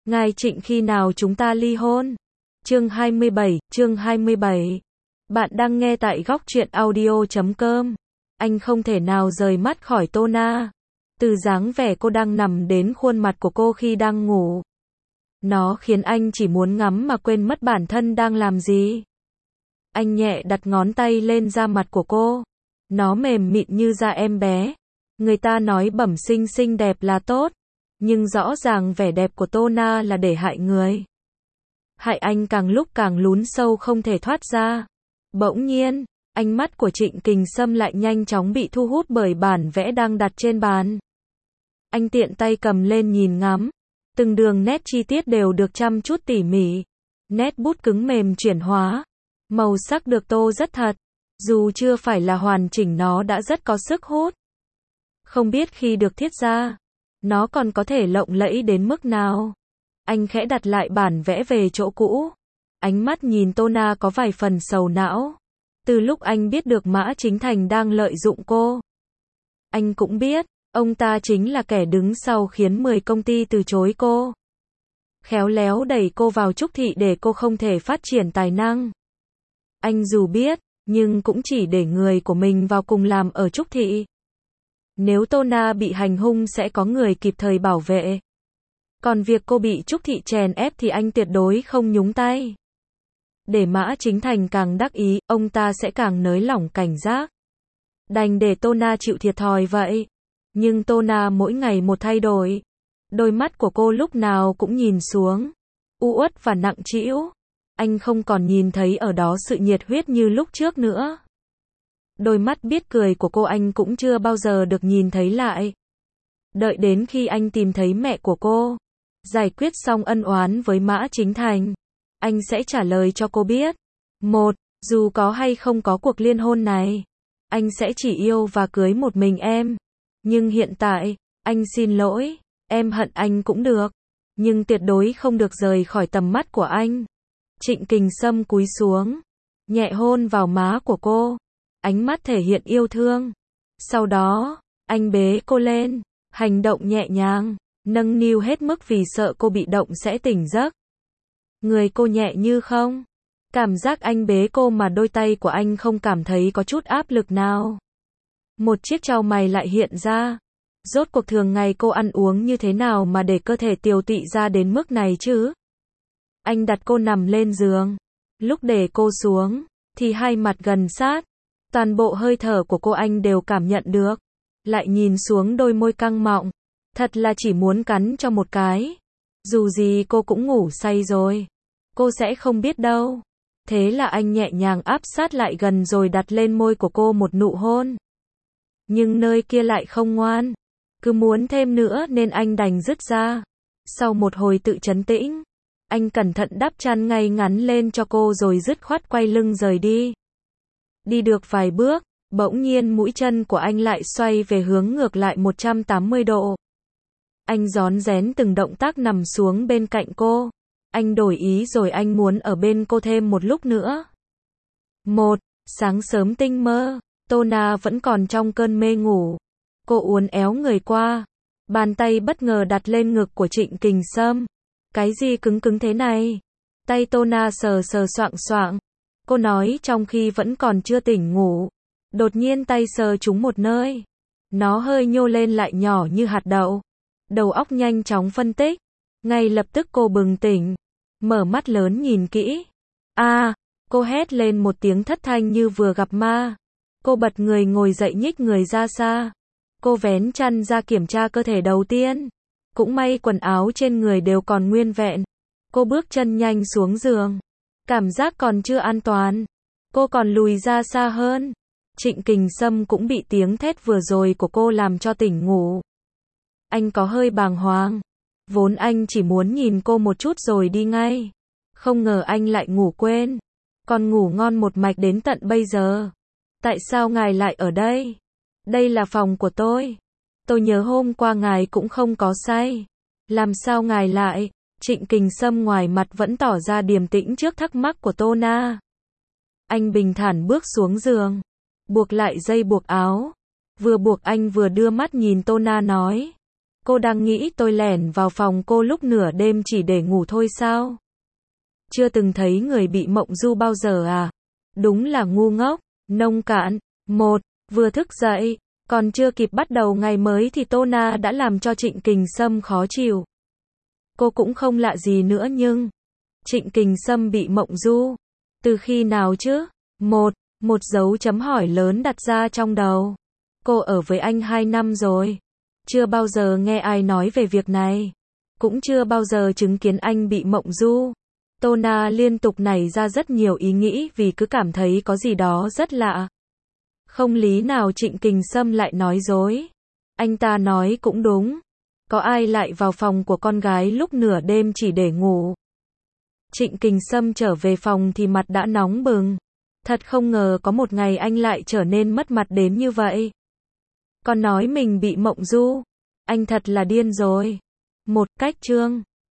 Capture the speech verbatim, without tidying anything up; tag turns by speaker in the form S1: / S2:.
S1: Ngài Trịnh khi nào chúng ta ly hôn? Chương hai mươi bảy, chương hai mươi bảy. Bạn đang nghe tại góc truyện audio chấm com. Anh không thể nào rời mắt khỏi Tô Na. Từ dáng vẻ cô đang nằm đến khuôn mặt của cô khi đang ngủ. Nó khiến anh chỉ muốn ngắm mà quên mất bản thân đang làm gì. Anh nhẹ đặt ngón tay lên da mặt của cô. Nó mềm mịn như da em bé. Người ta nói bẩm sinh xinh đẹp là tốt. Nhưng rõ ràng vẻ đẹp của Tô Na là để hại người. Hại anh càng lúc càng lún sâu không thể thoát ra. Bỗng nhiên, ánh mắt của Trịnh Kình Sâm lại nhanh chóng bị thu hút bởi bản vẽ đang đặt trên bàn. Anh tiện tay cầm lên nhìn ngắm. Từng đường nét chi tiết đều được chăm chút tỉ mỉ. Nét bút cứng mềm chuyển hóa. Màu sắc được tô rất thật. Dù chưa phải là hoàn chỉnh nó đã rất có sức hút. Không biết khi được thiết ra, nó còn có thể lộng lẫy đến mức nào. Anh khẽ đặt lại bản vẽ về chỗ cũ. Ánh mắt nhìn Tô Na có vài phần sầu não. Từ lúc anh biết được Mã Chính Thành đang lợi dụng cô. Anh cũng biết, ông ta chính là kẻ đứng sau khiến mười công ty từ chối cô. Khéo léo đẩy cô vào Trúc Thị để cô không thể phát triển tài năng. Anh dù biết, nhưng cũng chỉ để người của mình vào cùng làm ở Trúc Thị. Nếu Tô Na bị hành hung sẽ có người kịp thời bảo vệ. Còn việc cô bị Trúc Thị chèn ép thì anh tuyệt đối không nhúng tay. Để Mã Chính Thành càng đắc ý, ông ta sẽ càng nới lỏng cảnh giác. Đành để Tô Na chịu thiệt thòi vậy. Nhưng Tô Na mỗi ngày một thay đổi. Đôi mắt của cô lúc nào cũng nhìn xuống. U uất và nặng trĩu. Anh không còn nhìn thấy ở đó sự nhiệt huyết như lúc trước nữa. Đôi mắt biết cười của cô anh cũng chưa bao giờ được nhìn thấy lại. Đợi đến khi anh tìm thấy mẹ của cô, giải quyết xong ân oán với Mã Chính Thành, anh sẽ trả lời cho cô biết. Một, dù có hay không có cuộc liên hôn này, anh sẽ chỉ yêu và cưới một mình em. Nhưng hiện tại, anh xin lỗi, em hận anh cũng được. Nhưng tuyệt đối không được rời khỏi tầm mắt của anh. Trịnh Kình Sâm cúi xuống, nhẹ hôn vào má của cô. Ánh mắt thể hiện yêu thương. Sau đó, anh bế cô lên, hành động nhẹ nhàng, nâng niu hết mức vì sợ cô bị động sẽ tỉnh giấc. Người cô nhẹ như không. Cảm giác anh bế cô mà đôi tay của anh không cảm thấy có chút áp lực nào. Một chiếc chau mày lại hiện ra. Rốt cuộc thường ngày cô ăn uống như thế nào mà để cơ thể tiều tụy ra đến mức này chứ? Anh đặt cô nằm lên giường. Lúc để cô xuống, thì hai mặt gần sát. Toàn bộ hơi thở của cô anh đều cảm nhận được. Lại nhìn xuống đôi môi căng mọng. Thật là chỉ muốn cắn cho một cái. Dù gì cô cũng ngủ say rồi. Cô sẽ không biết đâu. Thế là anh nhẹ nhàng áp sát lại gần rồi đặt lên môi của cô một nụ hôn. Nhưng nơi kia lại không ngoan. Cứ muốn thêm nữa nên anh đành dứt ra. Sau một hồi tự trấn tĩnh, anh cẩn thận đắp chăn ngay ngắn lên cho cô rồi dứt khoát quay lưng rời đi. Đi được vài bước, bỗng nhiên mũi chân của anh lại xoay về hướng ngược lại một trăm tám mươi độ. Anh rón rén từng động tác nằm xuống bên cạnh cô. Anh đổi ý rồi anh muốn ở bên cô thêm một lúc nữa. Một, sáng sớm tinh mơ, Tô Na vẫn còn trong cơn mê ngủ. Cô uốn éo người qua. Bàn tay bất ngờ đặt lên ngực của Trịnh Kình Sâm. Cái gì cứng cứng thế này? Tay Tô Na sờ sờ soạng soạng. Cô nói trong khi vẫn còn chưa tỉnh ngủ. Đột nhiên tay sờ trúng một nơi. Nó hơi nhô lên lại nhỏ như hạt đậu. Đầu óc nhanh chóng phân tích. Ngay lập tức cô bừng tỉnh. Mở mắt lớn nhìn kỹ. A, à, cô hét lên một tiếng thất thanh như vừa gặp ma. Cô bật người ngồi dậy nhích người ra xa. Cô vén chăn ra kiểm tra cơ thể đầu tiên. Cũng may quần áo trên người đều còn nguyên vẹn. Cô bước chân nhanh xuống giường. Cảm giác còn chưa an toàn. Cô còn lùi ra xa hơn. Trịnh Kình Sâm cũng bị tiếng thét vừa rồi của cô làm cho tỉnh ngủ. Anh có hơi bàng hoàng. Vốn anh chỉ muốn nhìn cô một chút rồi đi ngay. Không ngờ anh lại ngủ quên. Còn ngủ ngon một mạch đến tận bây giờ. Tại sao ngài lại ở đây? Đây là phòng của tôi. Tôi nhớ hôm qua ngài cũng không có say. Làm sao ngài lại? Trịnh Kình Sâm ngoài mặt vẫn tỏ ra điềm tĩnh trước thắc mắc của Tô Na. Anh bình thản bước xuống giường. Buộc lại dây buộc áo. Vừa buộc anh vừa đưa mắt nhìn Tô Na nói. Cô đang nghĩ tôi lẻn vào phòng cô lúc nửa đêm chỉ để ngủ thôi sao? Chưa từng thấy người bị mộng du bao giờ à? Đúng là ngu ngốc, nông cạn. Một, vừa thức dậy, còn chưa kịp bắt đầu ngày mới thì Tô Na đã làm cho Trịnh Kình Sâm khó chịu. Cô cũng không lạ gì nữa nhưng Trịnh Kình Sâm bị mộng du. Từ khi nào chứ? Một, một dấu chấm hỏi lớn đặt ra trong đầu. Cô ở với anh hai năm rồi. Chưa bao giờ nghe ai nói về việc này. Cũng chưa bao giờ chứng kiến anh bị mộng du. Tô Na liên tục nảy ra rất nhiều ý nghĩ vì cứ cảm thấy có gì đó rất lạ. Không lý nào Trịnh Kình Sâm lại nói dối. Anh ta nói cũng đúng. Có ai lại vào phòng của con gái lúc nửa đêm chỉ để ngủ? Trịnh Kình Sâm trở về phòng thì mặt đã nóng bừng. Thật không ngờ có một ngày anh lại trở nên mất mặt đến như vậy. Còn nói mình bị mộng du. Anh thật là điên rồi. Một cách chương